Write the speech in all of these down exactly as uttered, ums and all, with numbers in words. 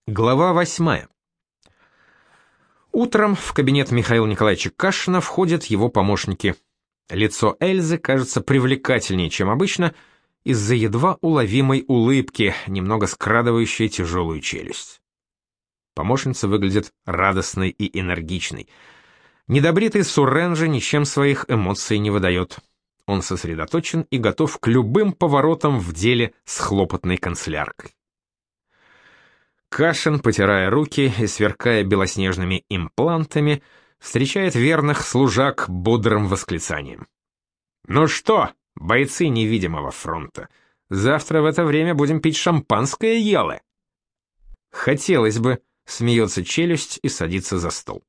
Глава восьмая. Утром в кабинет Михаила Николаевича Кашина входят его помощники. Лицо Эльзы кажется привлекательнее, чем обычно, из-за едва уловимой улыбки, немного скрадывающей тяжелую челюсть. Помощница выглядит радостной и энергичной. Недобритый Сурен же ничем своих эмоций не выдает. Он сосредоточен и готов к любым поворотам в деле с хлопотной канцеляркой. Кашин, потирая руки и сверкая белоснежными имплантами, встречает верных служак бодрым восклицанием. «Ну что, бойцы невидимого фронта, завтра в это время будем пить шампанское, елы?» «Хотелось бы», — смеется челюсть и садится за стол.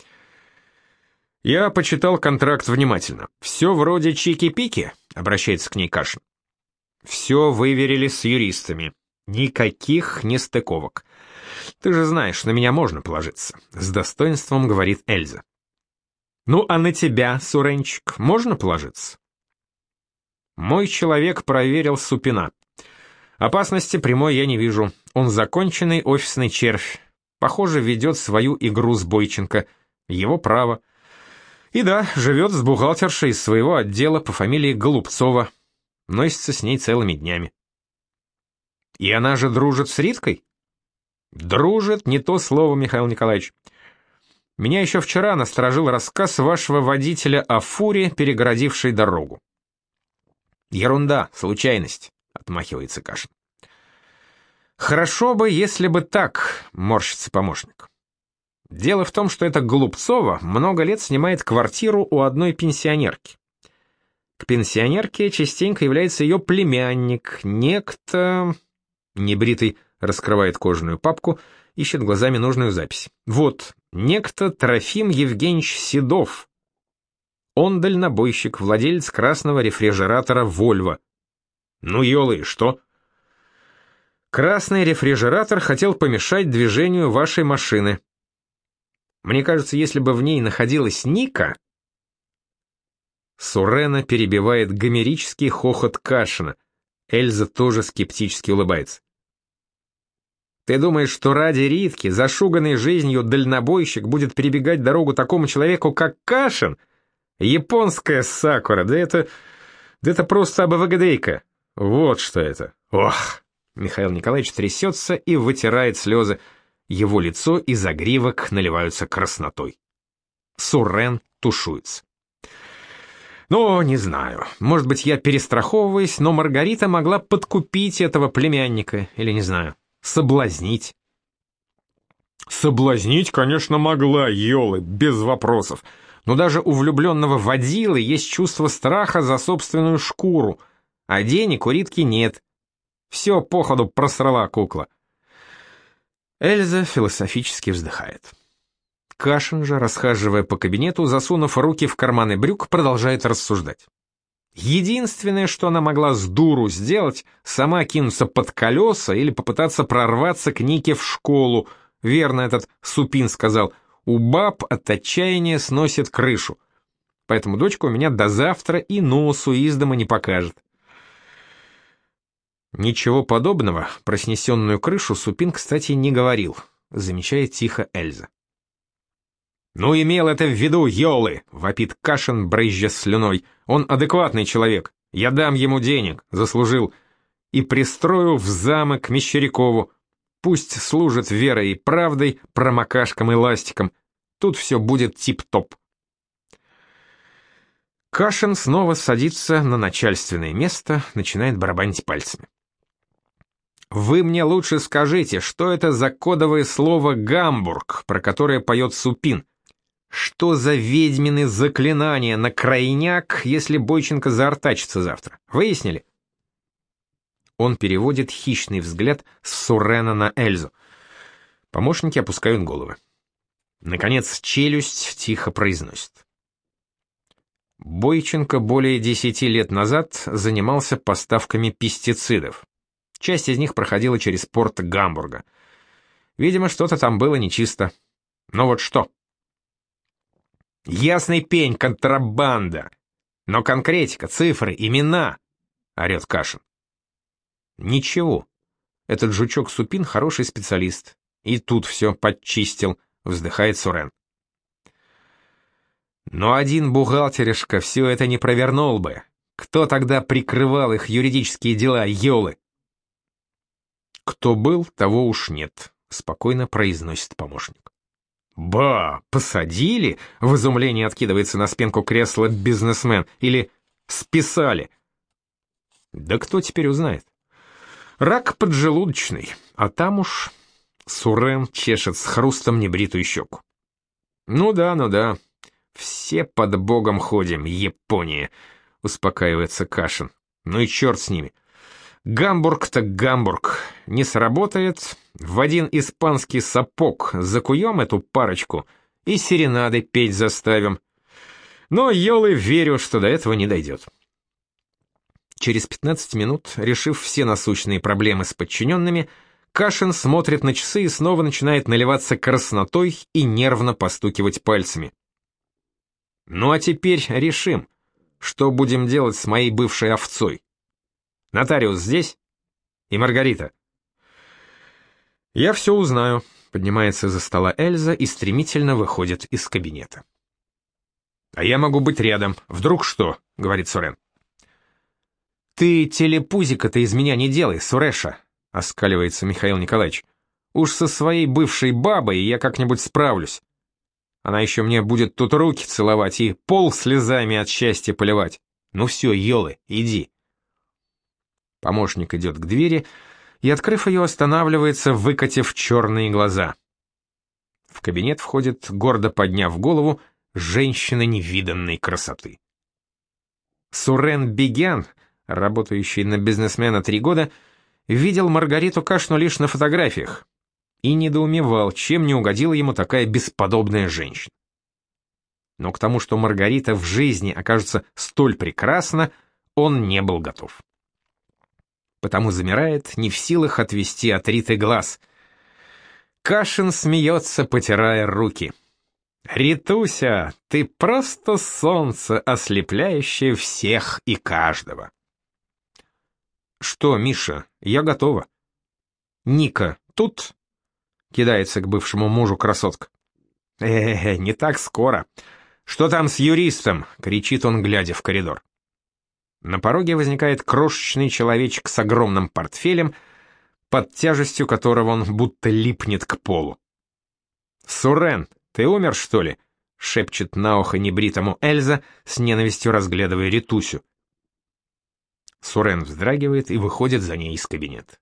«Я почитал контракт внимательно. Все вроде чики-пики», — обращается к ней Кашин. «Все выверили с юристами. Никаких нестыковок. Ты же знаешь, на меня можно положиться», — с достоинством говорит Эльза. «Ну, а на тебя, Суренчик, можно положиться?» «Мой человек проверил Супина. Опасности прямой я не вижу. Он законченный офисный червь. Похоже, ведет свою игру с Бойченко. Его право. И да, живет с бухгалтершей из своего отдела по фамилии Голубцова. Носится с ней целыми днями». «И она же дружит с Риткой?» «Дружит, не то слово, Михаил Николаевич. Меня еще вчера насторожил рассказ вашего водителя о фуре, перегородившей дорогу». «Ерунда, случайность», — отмахивается Кашин. «Хорошо бы, если бы так», — морщится помощник. «Дело в том, что эта Голубцова много лет снимает квартиру у одной пенсионерки. К пенсионерке частенько является ее племянник, некто...» Небритый раскрывает кожаную папку, ищет глазами нужную запись. «Вот, некто Трофим Евгеньевич Седов. Он дальнобойщик, владелец красного рефрижератора «Вольво». Ну, елы, что?» «Красный рефрижератор хотел помешать движению вашей машины. Мне кажется, если бы в ней находилась Ника...» Сурена перебивает гомерический хохот Кашина. Эльза тоже скептически улыбается. «Ты думаешь, что ради Ритки, зашуганный жизнью дальнобойщик, будет перебегать дорогу такому человеку, как Кашин? Японская сакура, да это... да это просто абавагдейка. Вот что это. Ох!» Михаил Николаевич трясется и вытирает слезы. Его лицо и загривок наливаются краснотой. Сурен тушуется. «Ну, не знаю. Может быть, я перестраховываюсь, но Маргарита могла подкупить этого племянника, или не знаю, соблазнить». «Соблазнить, конечно, могла, елы, без вопросов. Но даже у влюбленного водилы есть чувство страха за собственную шкуру, а денег у Ритки нет. Все походу просрала кукла». Эльза философически вздыхает. Кашин же, расхаживая по кабинету, засунув руки в карманы брюк, продолжает рассуждать. Единственное, что она могла с дуру сделать, сама кинуться под колеса или попытаться прорваться к Нике в школу. Верно этот Супин сказал: «У баб от отчаяния сносит крышу. Поэтому дочка у меня до завтра и носу из дома не покажет». Ничего подобного про снесенную крышу Супин, кстати, не говорил, замечает тихо Эльза. «Ну, имел это в виду, елы!» — вопит Кашин, брызжа слюной. «Он адекватный человек. Я дам ему денег, заслужил. И пристрою в замок к Мещерякову. Пусть служит верой и правдой, промокашкам и ластикам. Тут все будет тип-топ». Кашин снова садится на начальственное место, начинает барабанить пальцами. «Вы мне лучше скажите, что это за кодовое слово «Гамбург», про которое поет Супин? Что за ведьмины заклинания на крайняк, если Бойченко заортачится завтра? Выяснили?» Он переводит хищный взгляд с Сурена на Эльзу. Помощники опускают головы. Наконец, челюсть тихо произносит. Бойченко более десяти лет назад занимался поставками пестицидов. Часть из них проходила через порт Гамбурга. Видимо, что-то там было нечисто. Но вот что? «Ясный пень, контрабанда! Но конкретика, цифры, имена!» — орет Кашин. «Ничего. Этот жучок Супин хороший специалист. И тут все подчистил, вздыхает Сурен. Но один бухгалтеришка все это не провернул бы. Кто тогда прикрывал их юридические дела, ёлы? Кто был, того уж нет, спокойно произносит помощник. Ба, посадили? В изумлении откидывается на спинку кресла бизнесмен. Или списали? Да кто теперь узнает? Рак поджелудочный, а там уж... Сурен чешет с хрустом небритую щеку. Ну да, ну да. Все под богом ходим, Япония, успокаивается Кашин. Ну и черт с ними. Гамбург так Гамбург. Не сработает, в один испанский сапог закуем эту парочку и серенады петь заставим. Но, ёлы, верю, что до этого не дойдет. Через пятнадцать минут, решив все насущные проблемы с подчиненными, Кашин смотрит на часы и снова начинает наливаться краснотой и нервно постукивать пальцами. Ну а теперь решим, что будем делать с моей бывшей овцой. Нотариус здесь? И Маргарита? Я все узнаю, поднимается из-за стола Эльза и стремительно выходит из кабинета. А я могу быть рядом, вдруг что, говорит Сурен. Ты телепузика-то из меня не делай, Суреша, оскаливается Михаил Николаевич. Уж со своей бывшей бабой я как-нибудь справлюсь. Она еще мне будет тут руки целовать и пол слезами от счастья поливать. Ну все, ёлы, иди. Помощник идет к двери и, открыв ее, останавливается, выкатив черные глаза. В кабинет входит, гордо подняв голову, женщина невиданной красоты. Сурен Бигян, работающий на бизнесмена три года, видел Маргариту Кашну лишь на фотографиях и недоумевал, чем не угодила ему такая бесподобная женщина. Но к тому, что Маргарита в жизни окажется столь прекрасна, он не был готов. Потому замирает, не в силах отвести от Риты глаз. Кашин смеется, потирая руки. «Ритуся, ты просто солнце, ослепляющее всех и каждого». «Что, Миша, я готова». «Ника, тут?» — кидается к бывшему мужу красотка. «Э-э, не так скоро. Что там с юристом?» — кричит он, глядя в коридор. На пороге возникает крошечный человечек с огромным портфелем, под тяжестью которого он будто липнет к полу. «Сурен, ты умер, что ли?» — шепчет на ухо небритому Эльза, с ненавистью разглядывая Ритусю. Сурен вздрагивает и выходит за ней из кабинета.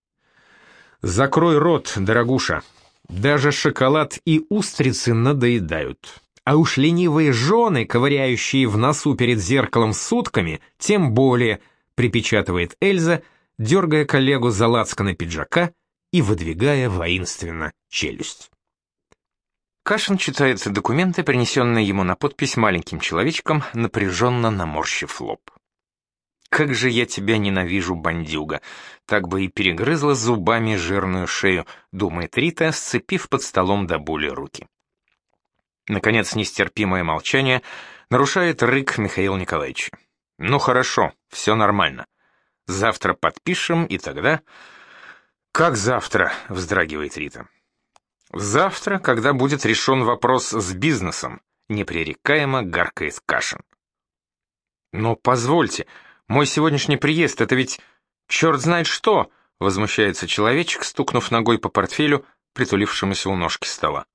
«Закрой рот, дорогуша. Даже шоколад и устрицы надоедают. А уж ленивые жены, ковыряющие в носу перед зеркалом сутками, тем более», — припечатывает Эльза, дергая коллегу за лацканы пиджака и выдвигая воинственно челюсть. Кашин читает документы, принесенные ему на подпись маленьким человечком, напряженно наморщив лоб. «Как же я тебя ненавижу, бандюга!» Так бы и перегрызла зубами жирную шею, думает Рита, сцепив под столом до боли руки. Наконец, нестерпимое молчание нарушает рык Михаила Николаевича. «Ну хорошо, все нормально. Завтра подпишем, и тогда...» «Как завтра?» — вздрагивает Рита. «Завтра, когда будет решен вопрос с бизнесом», — непререкаемо гаркает Кашин. «Но позвольте, мой сегодняшний приезд — это ведь черт знает что!» — возмущается человечек, стукнув ногой по портфелю, притулившемуся у ножки стола.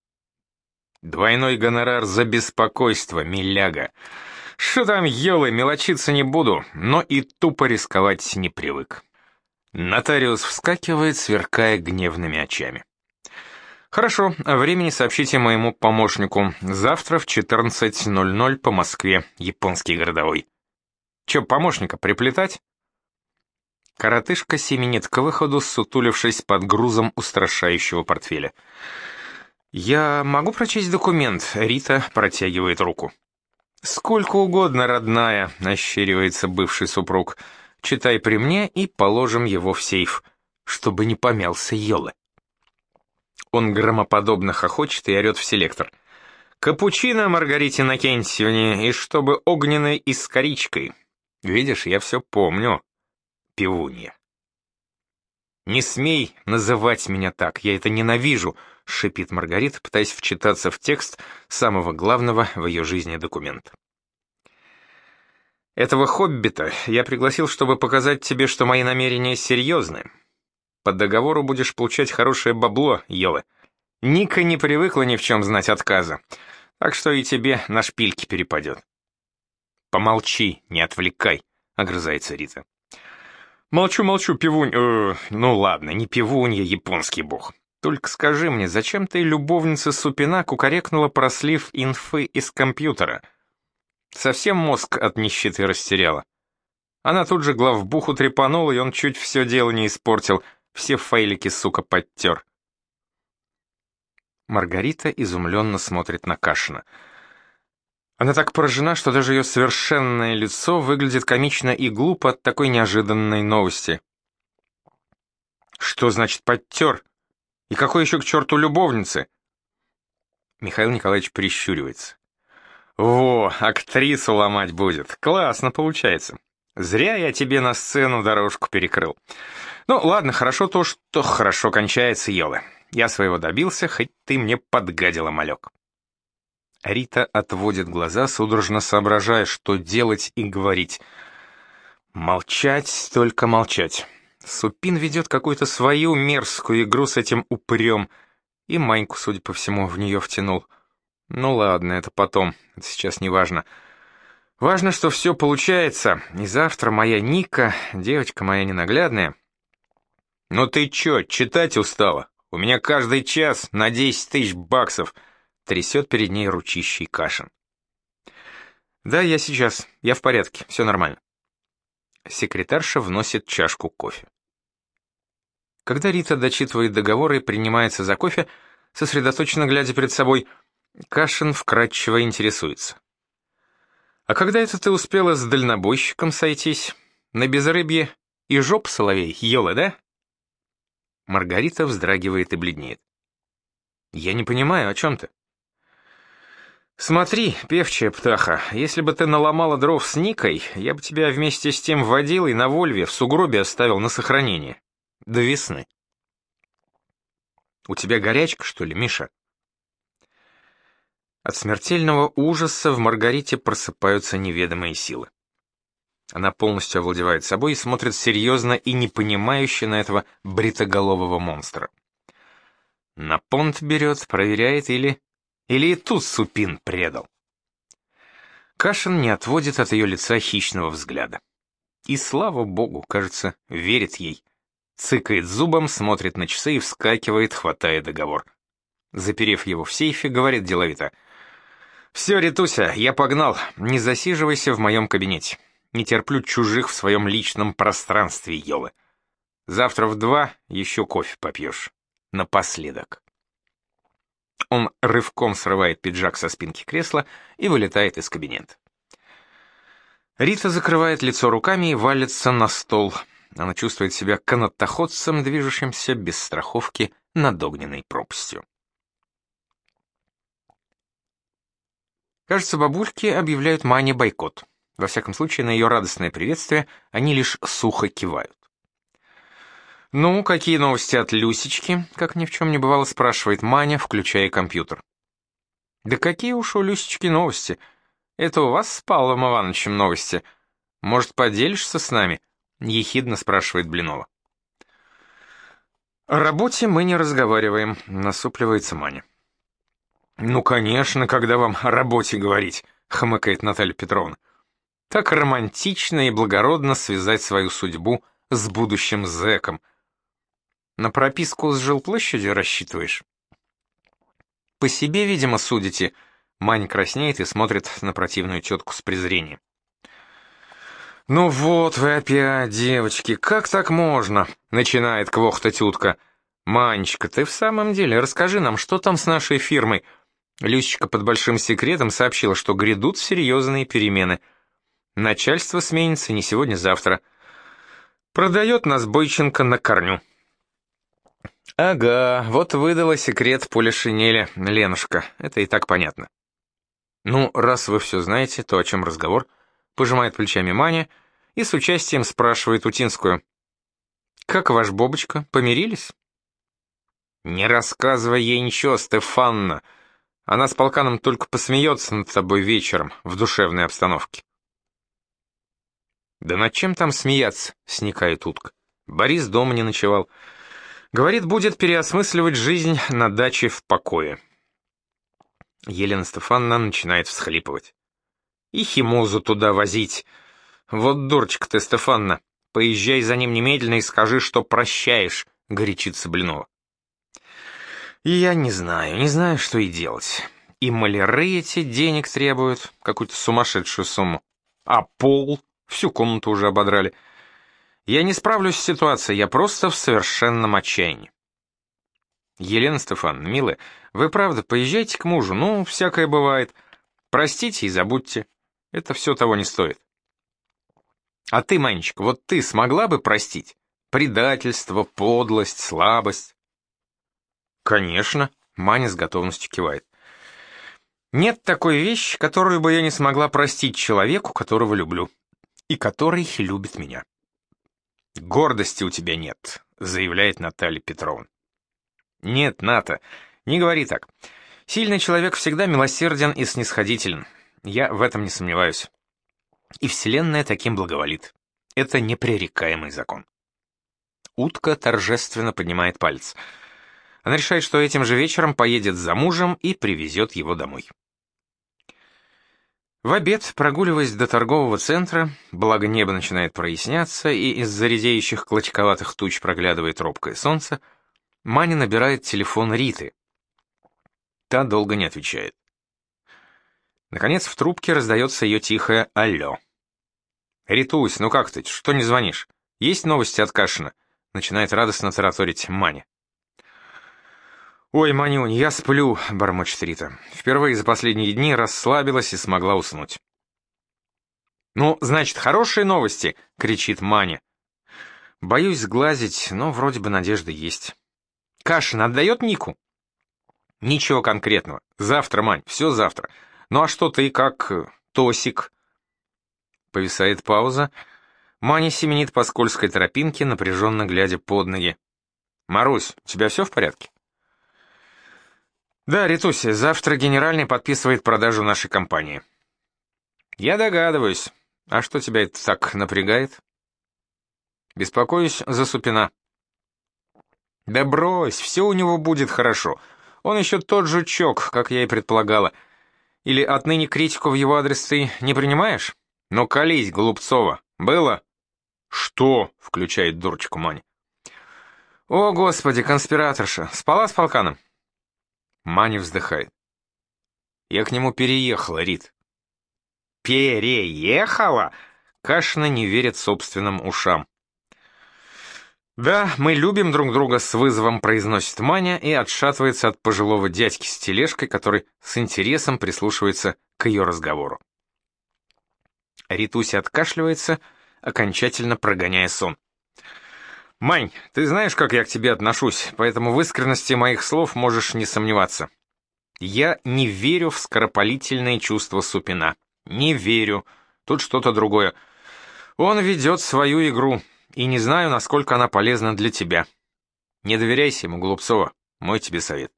«Двойной гонорар за беспокойство, миляга. Что там, елы, мелочиться не буду, но и тупо рисковать не привык». Нотариус вскакивает, сверкая гневными очами. «Хорошо, о времени сообщите моему помощнику. Завтра в четырнадцать ноль ноль по Москве, японский городовой. Че, помощника приплетать?» Коротышка семенит к выходу, сутулившись под грузом устрашающего портфеля. «Я могу прочесть документ?» — Рита протягивает руку. «Сколько угодно, родная», — ощеривается бывший супруг. «Читай при мне и положим его в сейф, чтобы не помялся ёлы». Он громоподобно хохочет и орет в селектор. «Капучино Маргарите Иннокентьевне, и чтобы огненной и с коричкой. Видишь, я все помню, пивунья». «Не смей называть меня так, я это ненавижу», — шипит Маргарита, пытаясь вчитаться в текст самого главного в ее жизни документа. «Этого хоббита я пригласил, чтобы показать тебе, что мои намерения серьезны. По договору будешь получать хорошее бабло, Йолы. Ника не привыкла ни в чем знать отказа, так что и тебе на шпильки перепадет». «Помолчи, не отвлекай», — огрызается Рита. «Молчу, молчу, пивунь... Э, ну ладно, не пивунья, японский бог. Только скажи мне, зачем ты любовница Супина кукарекнула про слив инфы из компьютера? Совсем мозг от нищеты растеряла. Она тут же главбуху трепанула, и он чуть все дело не испортил, все файлики, сука, подтер». Маргарита изумленно смотрит на Кашина. Она так поражена, что даже ее совершенное лицо выглядит комично и глупо от такой неожиданной новости. «Что значит подтер? И какой еще к черту любовницы?» Михаил Николаевич прищуривается. «Во, актрису ломать будет. Классно получается. Зря я тебе на сцену дорожку перекрыл. Ну, ладно, хорошо то, что хорошо кончается, Йола. Я своего добился, хоть ты мне подгадила, малек». Рита отводит глаза, судорожно соображая, что делать и говорить. Молчать, только молчать. Супин ведет какую-то свою мерзкую игру с этим упырем, и Маньку, судя по всему, в нее втянул. Ну ладно, это потом, это сейчас не важно. Важно, что все получается, и завтра моя Ника, девочка моя ненаглядная. «Ну ты чё, читать устала? У меня каждый час на десять тысяч баксов», — трясет перед ней ручищей Кашин. «Да, я сейчас, я в порядке, все нормально». Секретарша вносит чашку кофе. Когда Рита дочитывает договор и принимается за кофе, сосредоточенно глядя перед собой, Кашин вкратчиво интересуется. «А когда это ты успела с дальнобойщиком сойтись? На безрыбье и жоп соловей, Йола, да?» Маргарита вздрагивает и бледнеет. «Я не понимаю, о чем ты?» «Смотри, певчая птаха, если бы ты наломала дров с Никой, я бы тебя вместе с тем водил и на Вольве в сугробе оставил на сохранение. До весны». «У тебя горячка, что ли, Миша?» От смертельного ужаса в Маргарите просыпаются неведомые силы. Она полностью овладевает собой и смотрит серьезно и непонимающе на этого бритоголового монстра. На понт берет, проверяет или... Или и тут Супин предал. Кашин не отводит от ее лица хищного взгляда. И, слава богу, кажется, верит ей. Цыкает зубом, смотрит на часы и вскакивает, хватая договор. Заперев его в сейфе, говорит деловито. «Все, Ритуся, я погнал, не засиживайся в моем кабинете. Не терплю чужих в своем личном пространстве, Йолы. Завтра в два еще кофе попьешь. Напоследок». Он рывком срывает пиджак со спинки кресла и вылетает из кабинета. Рита закрывает лицо руками и валится на стол. Она чувствует себя канатоходцем, движущимся без страховки над огненной пропастью. Кажется, бабульки объявляют Мане бойкот. Во всяком случае, на ее радостное приветствие они лишь сухо кивают. «Ну, какие новости от Люсечки?» — как ни в чем не бывало, спрашивает Маня, включая компьютер. «Да какие уж у Люсечки новости? Это у вас с Павлом Ивановичем новости. Может, поделишься с нами?» — ехидно спрашивает Блинова. «О работе мы не разговариваем», — насупливается Маня. «Ну, конечно, когда вам о работе говорить», — хмыкает Наталья Петровна. «Так романтично и благородно связать свою судьбу с будущим зэком. На прописку с жилплощадью рассчитываешь?» «По себе, видимо, судите», — Мань краснеет и смотрит на противную тетку с презрением. «Ну вот вы опять, девочки, как так можно?» — начинает квохтать утка. «Манечка, ты в самом деле расскажи нам, что там с нашей фирмой?» Люсечка под большим секретом сообщила, что грядут серьезные перемены. Начальство сменится не сегодня-завтра. Продает нас Бойченко на корню. Ага, вот выдала секрет полишинеля Ленушка, это и так понятно. Ну, раз вы все знаете, то о чем разговор? Пожимает плечами Маня и с участием спрашивает Утинскую. Как ваш Бобочка, помирились? Не рассказывай ей ничего, Стефанна. Она с полканом только посмеется над тобой вечером в душевной обстановке. Да над чем там смеяться, сникает утка. Борис дома не ночевал. Говорит, будет переосмысливать жизнь на даче в покое. Елена Стефановна начинает всхлипывать. И Химозу туда возить. Вот дурочка ты, Стефанна. Поезжай за ним немедленно и скажи, что прощаешь, горячится Блинова. И я не знаю, не знаю, что и делать. И маляры эти денег требуют, какую-то сумасшедшую сумму. А пол, всю комнату уже ободрали. Я не справлюсь с ситуацией, я просто в совершенном отчаянии. Елена Стефановна, милая, вы правда поезжайте к мужу, ну, всякое бывает. Простите и забудьте, это все того не стоит. А ты, Манечка, вот ты смогла бы простить? Предательство, подлость, слабость? Конечно, Маня с готовностью кивает. Нет такой вещи, которую бы я не смогла простить человеку, которого люблю, и который любит меня. Гордости у тебя нет, заявляет Наталья Петровна. Нет, Ната, не говори так. Сильный человек всегда милосерден и снисходителен. Я в этом не сомневаюсь. И Вселенная таким благоволит. Это непререкаемый закон. Утка торжественно поднимает палец. Она решает, что этим же вечером поедет за мужем и привезет его домой. В обед, прогуливаясь до торгового центра, благо небо начинает проясняться, и из-за редеющих клочковатых туч проглядывает робкое солнце, Маня набирает телефон Риты. Та долго не отвечает. Наконец в трубке раздается ее тихое «Алло». «Ритусь, ну как ты, что не звонишь? Есть новости от Кашина?» Начинает радостно тараторить Маня. «Ой, Манюнь, я сплю», — бормочет Рита. Впервые за последние дни расслабилась и смогла уснуть. «Ну, значит, хорошие новости!» — кричит Маня. Боюсь сглазить, но вроде бы надежда есть. «Кашин отдает Нику?» «Ничего конкретного. Завтра, Мань, все завтра. Ну а что ты как Тосик?» Повисает пауза. Маня семенит по скользкой тропинке, напряженно глядя под ноги. «Марусь, у тебя все в порядке?» «Да, Ритуся, завтра генеральный подписывает продажу нашей компании». «Я догадываюсь. А что тебя это так напрягает?» «Беспокоюсь за Супина». «Да брось, все у него будет хорошо. Он еще тот жучок, как я и предполагала. Или отныне критику в его адрес ты не принимаешь? Ну, колись, Голубцова. Было?» «Что?» — включает дурочку Маня. «О, господи, конспираторша. Спала с полканом?» Маня вздыхает. «Я к нему переехала, Рит». «Переехала?» Кашина не верит собственным ушам. «Да, мы любим друг друга», — с вызовом произносит Маня и отшатывается от пожилого дядьки с тележкой, который с интересом прислушивается к ее разговору. Ритуся откашливается, окончательно прогоняя сон. «Мань, ты знаешь, как я к тебе отношусь, поэтому в искренности моих слов можешь не сомневаться. Я не верю в скоропалительные чувства Супина. Не верю. Тут что-то другое. Он ведет свою игру, и не знаю, насколько она полезна для тебя. Не доверяйся ему, Голубцова. Мой тебе совет».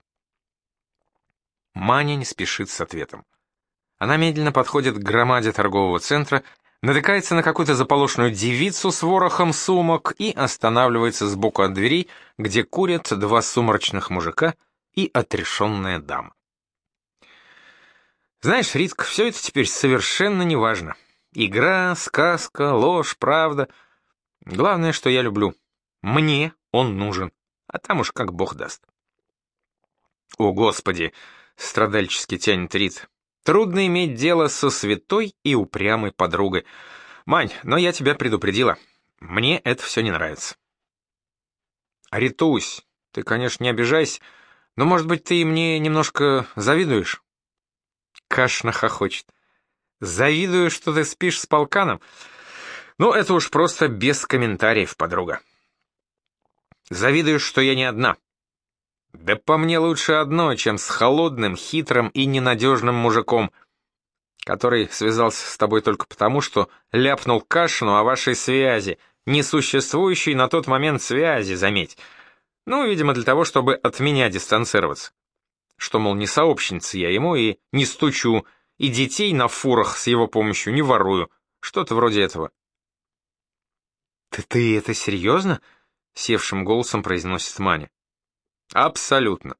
Маня не спешит с ответом. Она медленно подходит к громаде торгового центра, натыкается на какую-то заполошенную девицу с ворохом сумок и останавливается сбоку от дверей, где курят два сумрачных мужика и отрешенная дама. «Знаешь, Ритка, все это теперь совершенно неважно. Игра, сказка, ложь, правда. Главное, что я люблю. Мне он нужен, а там уж как Бог даст». «О, Господи!» — страдальчески тянет Рит. «Трудно иметь дело со святой и упрямой подругой. Мань, но я тебя предупредила. Мне это все не нравится». «Ритусь, ты, конечно, не обижайся, но, может быть, ты мне немножко завидуешь?» Кашина хохочет. «Завидую, что ты спишь с полканом? Ну, это уж просто без комментариев, подруга». «Завидуешь, что я не одна?» «Да по мне лучше одно, чем с холодным, хитрым и ненадежным мужиком, который связался с тобой только потому, что ляпнул Кашину о вашей связи, несуществующей на тот момент связи, заметь. Ну, видимо, для того, чтобы от меня дистанцироваться. Что, мол, не сообщница я ему и не стучу, и детей на фурах с его помощью не ворую. Что-то вроде этого. «Ты, ты это серьезно?» — севшим голосом произносит Маня. «Абсолютно».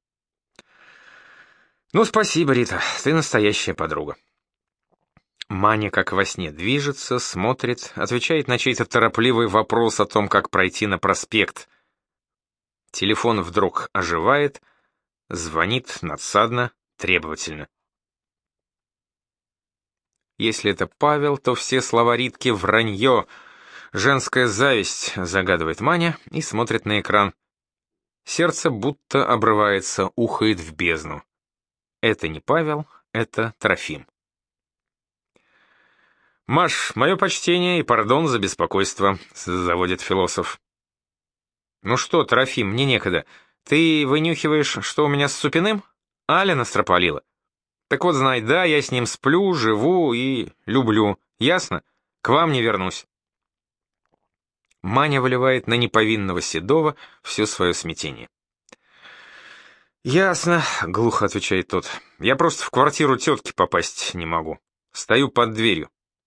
«Ну, спасибо, Рита, ты настоящая подруга». Маня, как во сне, движется, смотрит, отвечает на чей-то торопливый вопрос о том, как пройти на проспект. Телефон вдруг оживает, звонит надсадно, требовательно. Если это Павел, то все слова Ритки вранье. Женская зависть, загадывает Маня и смотрит на экран. Сердце будто обрывается, ухает в бездну. Это не Павел, это Трофим. «Маш, мое почтение и пардон за беспокойство», — заводит философ. «Ну что, Трофим, мне некогда. Ты вынюхиваешь, что у меня с Супиным? Аля настропалила. Так вот, знай, да, я с ним сплю, живу и люблю. Ясно? К вам не вернусь». Маня выливает на неповинного Седова все свое смятение. «Ясно», — глухо отвечает тот. «Я просто в квартиру тетки попасть не могу. Стою под дверью».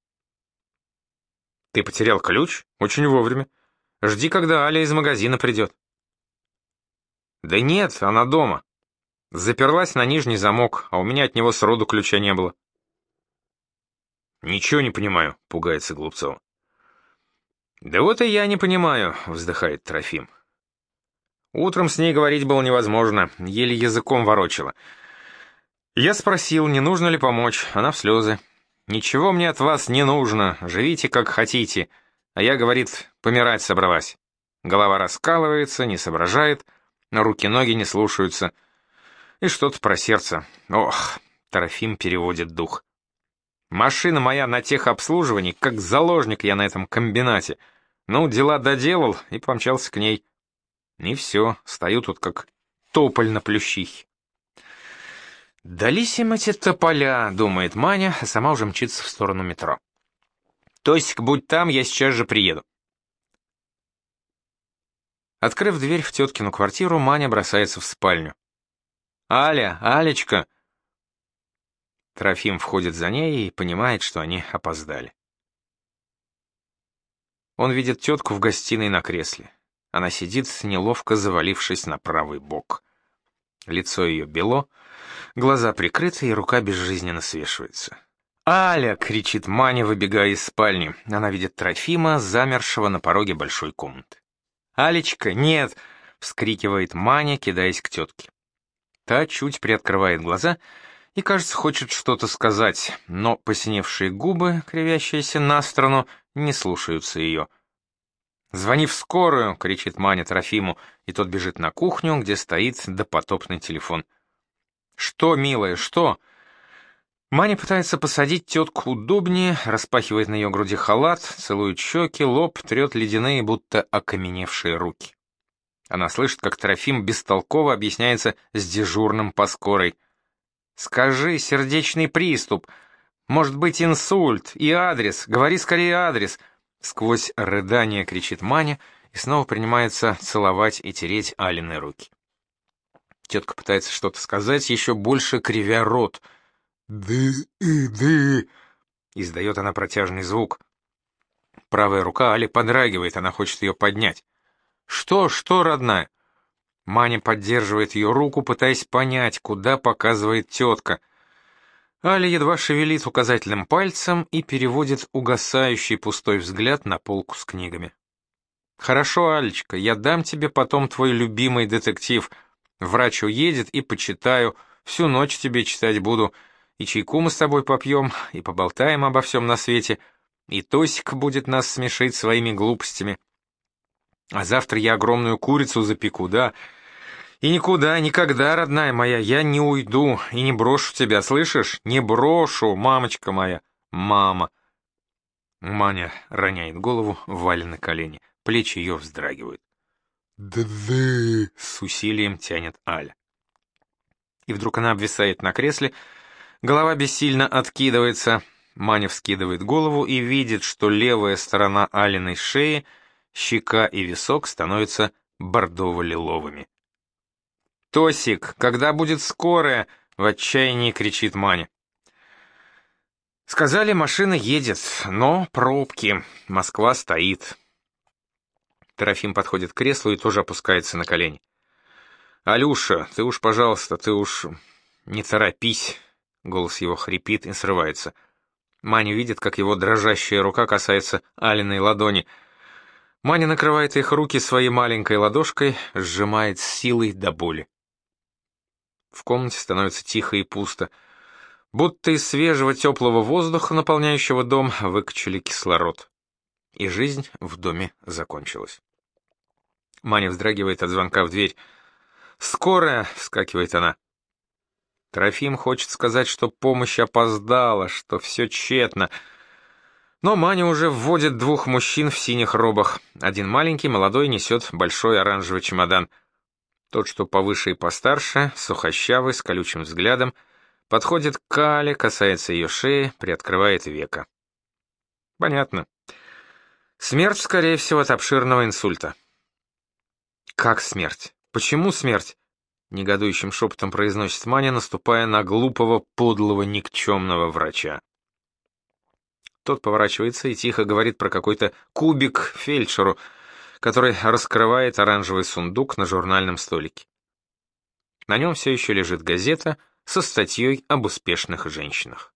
«Ты потерял ключ? Очень вовремя. Жди, когда Аля из магазина придет». «Да нет, она дома. Заперлась на нижний замок, а у меня от него сроду ключа не было». «Ничего не понимаю», — пугается Глупцова. «Да вот и я не понимаю», — вздыхает Трофим. «Утром с ней говорить было невозможно, еле языком ворочала. Я спросил, не нужно ли помочь, она в слезы. «Ничего мне от вас не нужно, живите как хотите». А я, говорит, помирать собралась. Голова раскалывается, не соображает, руки-ноги не слушаются. И что-то про сердце. Ох, Трофим переводит дух. Машина моя на техобслуживании, как заложник я на этом комбинате. Ну, дела доделал и помчался к ней. И все, стою тут как тополь на плющихе. «Дались им эти тополя», — думает Маня, а сама уже мчится в сторону метро. «Тосик, будь там, я сейчас же приеду». Открыв дверь в теткину квартиру, Маня бросается в спальню. «Аля, Алечка!» Трофим входит за ней и понимает, что они опоздали. Он видит тетку в гостиной на кресле. Она сидит, неловко завалившись на правый бок. Лицо ее бело, глаза прикрыты, и рука безжизненно свешивается. «Аля!» — кричит Маня, выбегая из спальни. Она видит Трофима, замершего на пороге большой комнаты. «Алечка, нет!» — вскрикивает Маня, кидаясь к тетке. Та чуть приоткрывает глаза и, кажется, хочет что-то сказать, но посиневшие губы, кривящиеся на сторону, не слушаются ее. «Звони в скорую!» — кричит Маня Трофиму, и тот бежит на кухню, где стоит допотопный телефон. «Что, милая, что?» Маня пытается посадить тетку удобнее, распахивает на ее груди халат, целует щеки, лоб, трет ледяные, будто окаменевшие руки. Она слышит, как Трофим бестолково объясняется с дежурным по скорой. «Скажи, сердечный приступ, может быть инсульт, и адрес, говори скорее адрес!» Сквозь рыдание кричит Маня и снова принимается целовать и тереть Алины руки. Тетка пытается что-то сказать, еще больше кривя рот. «Ды-ды-ды!» Издает она протяжный звук. Правая рука Али подрагивает, она хочет ее поднять. «Что, что, родная?» Маня поддерживает ее руку, пытаясь понять, куда показывает тетка. Аля едва шевелит указательным пальцем и переводит угасающий пустой взгляд на полку с книгами. «Хорошо, Алечка, я дам тебе потом твой любимый детектив. Врач уедет и почитаю, всю ночь тебе читать буду, и чайку мы с тобой попьем, и поболтаем обо всем на свете, и Тосик будет нас смешить своими глупостями. А завтра я огромную курицу запеку, да? И никуда, никогда, родная моя, я не уйду и не брошу тебя, слышишь? Не брошу, мамочка моя, мама». Маня роняет голову Вале на колени, плечи ее вздрагивают. «Да-да!» — с усилием тянет Аля. И вдруг она обвисает на кресле, голова бессильно откидывается, Маня вскидывает голову и видит, что левая сторона Алиной шеи щека и висок становятся бордово-лиловыми. «Тосик, когда будет скорая?» — в отчаянии кричит Маня. Сказали, машина едет, но пробки. Москва стоит. Трофим подходит к креслу и тоже опускается на колени. «Алюша, ты уж, пожалуйста, ты уж не торопись». Голос его хрипит и срывается. Маня видит, как его дрожащая рука касается Алиной ладони. Маня накрывает их руки своей маленькой ладошкой, сжимает с силой до боли. В комнате становится тихо и пусто. Будто из свежего теплого воздуха, наполняющего дом, выкачали кислород. И жизнь в доме закончилась. Маня вздрагивает от звонка в дверь. «Скорая!» — вскакивает она. Трофим хочет сказать, что помощь опоздала, что все тщетно. Но Маня уже вводит двух мужчин в синих робах. Один маленький, молодой, несет большой оранжевый чемодан. Тот, что повыше и постарше, сухощавый, с колючим взглядом, подходит к Алле, касается ее шеи, приоткрывает веко. Понятно. Смерть, скорее всего, от обширного инсульта. «Как смерть? Почему смерть?» — негодующим шепотом произносит Маня, наступая на глупого, подлого, никчемного врача. Тот поворачивается и тихо говорит про какой-то кубик фельдшеру, который раскрывает оранжевый сундук на журнальном столике. На нем все еще лежит газета со статьей об успешных женщинах.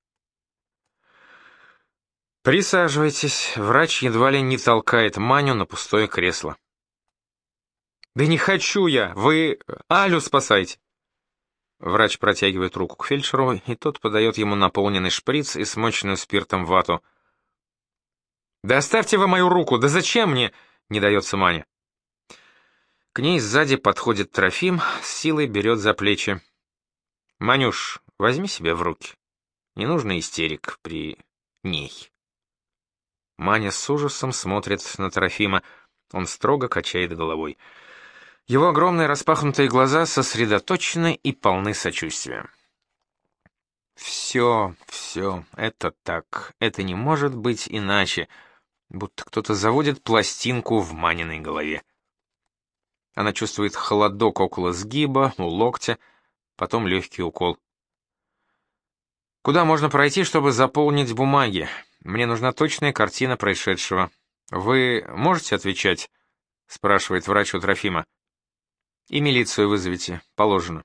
«Присаживайтесь», — врач едва ли не толкает Маню на пустое кресло. «Да не хочу я! Вы Алю спасайте!» Врач протягивает руку к фельдшеру, и тот подает ему наполненный шприц и смоченную спиртом вату. «Да оставьте вы мою руку! Да зачем мне?» — не дается Маня. К ней сзади подходит Трофим, с силой берет за плечи. «Манюш, возьми себя в руки. Не нужно истерик при ней». Маня с ужасом смотрит на Трофима. Он строго качает головой. Его огромные распахнутые глаза сосредоточены и полны сочувствия. «Все, все, это так. Это не может быть иначе. Будто кто-то заводит пластинку в Маниной голове». Она чувствует холодок около сгиба, у локтя, потом легкий укол. «Куда можно пройти, чтобы заполнить бумаги? Мне нужна точная картина происшедшего. Вы можете отвечать?» — спрашивает врач у Трофима. «И милицию вызовите, положено».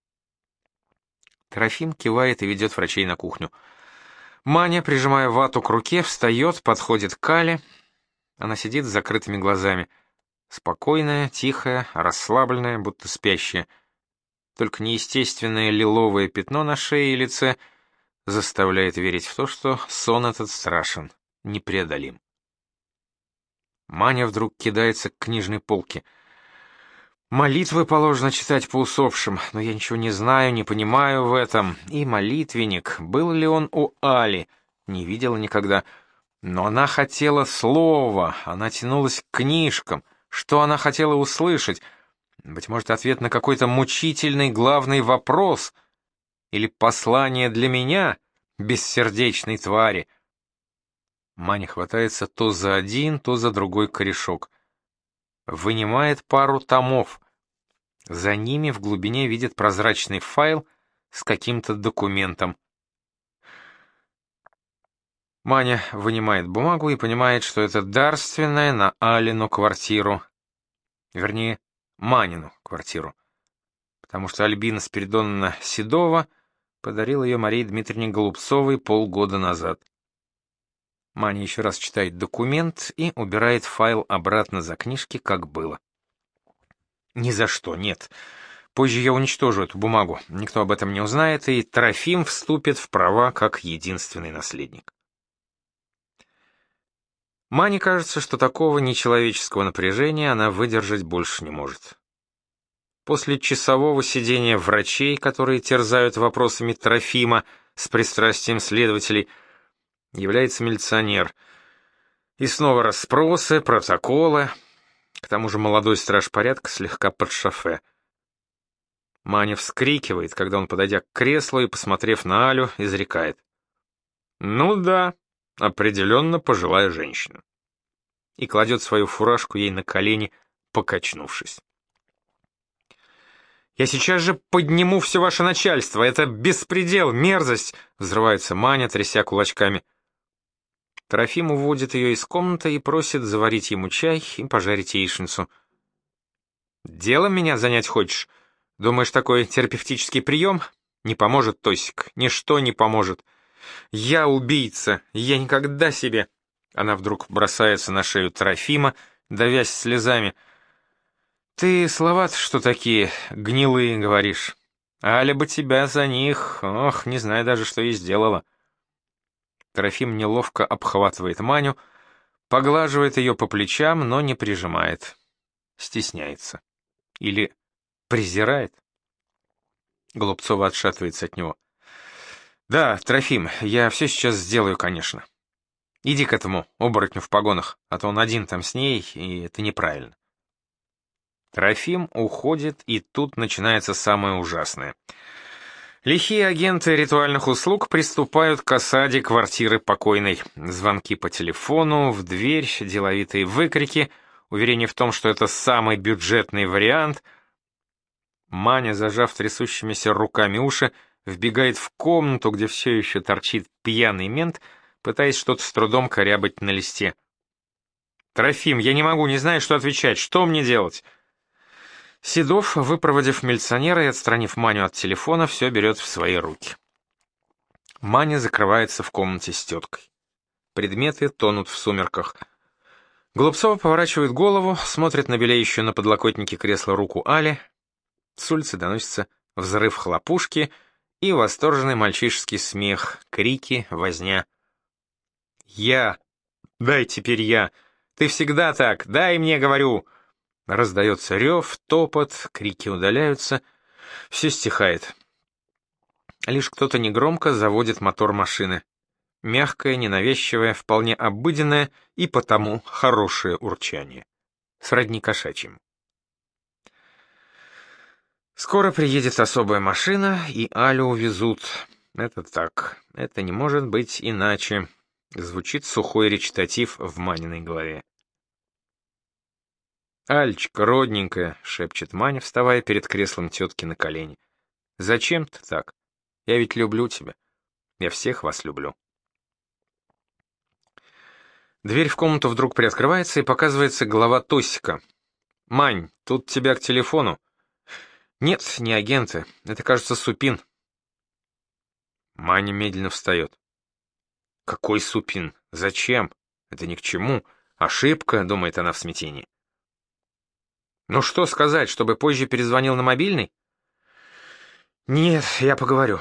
Трофим кивает и ведет врачей на кухню. Маня, прижимая вату к руке, встает, подходит к Алле. Она сидит с закрытыми глазами. Спокойная, тихая, расслабленная, будто спящая. Только неестественное лиловое пятно на шее и лице заставляет верить в то, что сон этот страшен, непреодолим. Маня вдруг кидается к книжной полке. «Молитвы положено читать по усопшим, но я ничего не знаю, не понимаю в этом. И молитвенник, был ли он у Али, не видела никогда. Но она хотела слова, она тянулась к книжкам. Что она хотела услышать? Быть может, ответ на какой-то мучительный главный вопрос? Или послание для меня, бессердечной твари?» Маня хватается то за один, то за другой корешок. Вынимает пару томов. За ними в глубине видит прозрачный файл с каким-то документом. Маня вынимает бумагу и понимает, что это дарственная на Алину квартиру. Вернее, Манину квартиру. Потому что Альбина Спиридоновна Седова подарила ее Марии Дмитриевне Голубцовой полгода назад. Маня еще раз читает документ и убирает файл обратно за книжки, как было. Ни за что, нет. Позже я уничтожу эту бумагу, никто об этом не узнает, и Трофим вступит в права как единственный наследник. Мане кажется, что такого нечеловеческого напряжения она выдержать больше не может. После часового сидения врачей, которые терзают вопросами Трофима с пристрастием следователей, является милиционер. И снова расспросы, протоколы. К тому же молодой страж порядка слегка под шофе. Маня вскрикивает, когда он, подойдя к креслу и посмотрев на Алю, изрекает: «Ну да, определенно пожилая женщина». и кладет свою фуражку ей на колени, покачнувшись. «Я сейчас же подниму все ваше начальство, это беспредел, мерзость!» — взрывается Маня, тряся кулачками. Трофим уводит ее из комнаты и просит заварить ему чай и пожарить яичницу. «Делом меня занять хочешь? Думаешь, такой терапевтический прием? Не поможет, Тосик, ничто не поможет. Я убийца, я никогда себе...» Она вдруг бросается на шею Трофима, давясь слезами. «Ты слова-то что такие, гнилые, говоришь? Аля бы тебя за них, ох, не знаю даже, что ей сделала». Трофим неловко обхватывает Маню, поглаживает ее по плечам, но не прижимает. Стесняется. Или презирает. Голубцова отшатывается от него. «Да, Трофим, я все сейчас сделаю, конечно. Иди к этому оборотню в погонах, а то он один там с ней, и это неправильно». Трофим уходит, и тут начинается самое ужасное. Лихие агенты ритуальных услуг приступают к осаде квартиры покойной. Звонки по телефону, в дверь, деловитые выкрики, уверение в том, что это самый бюджетный вариант. Маня, зажав трясущимися руками уши, вбегает в комнату, где все еще торчит пьяный мент, пытаясь что-то с трудом корябать на листе. «Трофим, я не могу, не знаю, что отвечать. Что мне делать?» Седов, выпроводив милиционера и отстранив Маню от телефона, все берет в свои руки. Маня закрывается в комнате с теткой. Предметы тонут в сумерках. Голубцова поворачивает голову, смотрит на белеющую на подлокотнике кресла руку Али. С улицы доносится взрыв хлопушки и восторженный мальчишеский смех, крики, возня. «Я! Дай теперь я! Ты всегда так! Дай мне, говорю!» Раздается рев, топот, крики удаляются, все стихает. Лишь кто-то негромко заводит мотор машины. Мягкое, ненавязчивое, вполне обыденное и потому хорошее урчание. Сродни кошачьим. Скоро приедет особая машина, и Алю увезут. Это так, это не может быть иначе. Звучит сухой речитатив в Маниной голове. «Альчика, родненькая», — шепчет Маня, вставая перед креслом тетки на колени. «Зачем ты так? Я ведь люблю тебя. Я всех вас люблю». Дверь в комнату вдруг приоткрывается, и показывается голова Тосика. «Мань, тут тебя к телефону». «Нет, не агенты. Это, кажется, Супин». Маня медленно встает. «Какой Супин? Зачем? Это ни к чему. Ошибка», — думает она в смятении. «Ну что сказать, чтобы позже перезвонил на мобильный?» «Нет, я поговорю».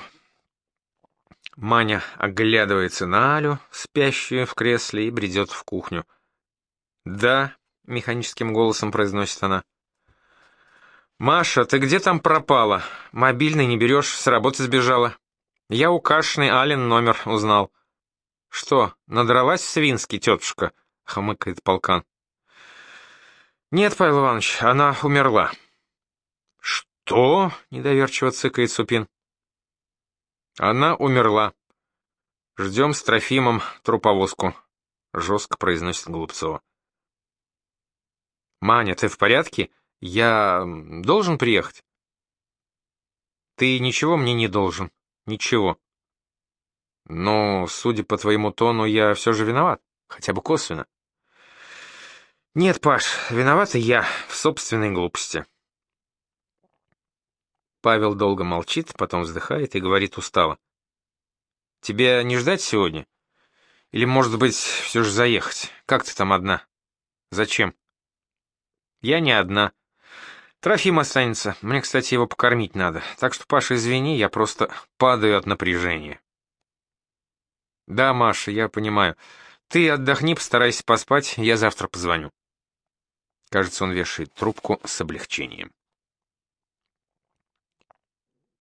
Маня оглядывается на Алю, спящую в кресле, и бредет в кухню. «Да», — механическим голосом произносит она. «Маша, ты где там пропала? Мобильный не берешь, с работы сбежала. Я у Кашиной Алин номер узнал». «Что, надралась свински, тетушка?» — хмыкает полкан. «Нет, Павел Иванович, она умерла». «Что?» — недоверчиво цыкает Супин. «Она умерла. Ждем с Трофимом труповозку», — жестко произносит Голубцова. «Маня, ты в порядке? Я должен приехать?» «Ты ничего мне не должен. Ничего». «Но, судя по твоему тону, я все же виноват, хотя бы косвенно». «Нет, Паш, виноват и я в собственной глупости». Павел долго молчит, потом вздыхает и говорит устало. «Тебя не ждать сегодня? Или, может быть, все же заехать? Как ты там одна? Зачем?» «Я не одна. Трофим останется. Мне, кстати, его покормить надо. Так что, Паша, извини, я просто падаю от напряжения». «Да, Маша, я понимаю. Ты отдохни, постарайся поспать, я завтра позвоню». Кажется, он вешает трубку с облегчением.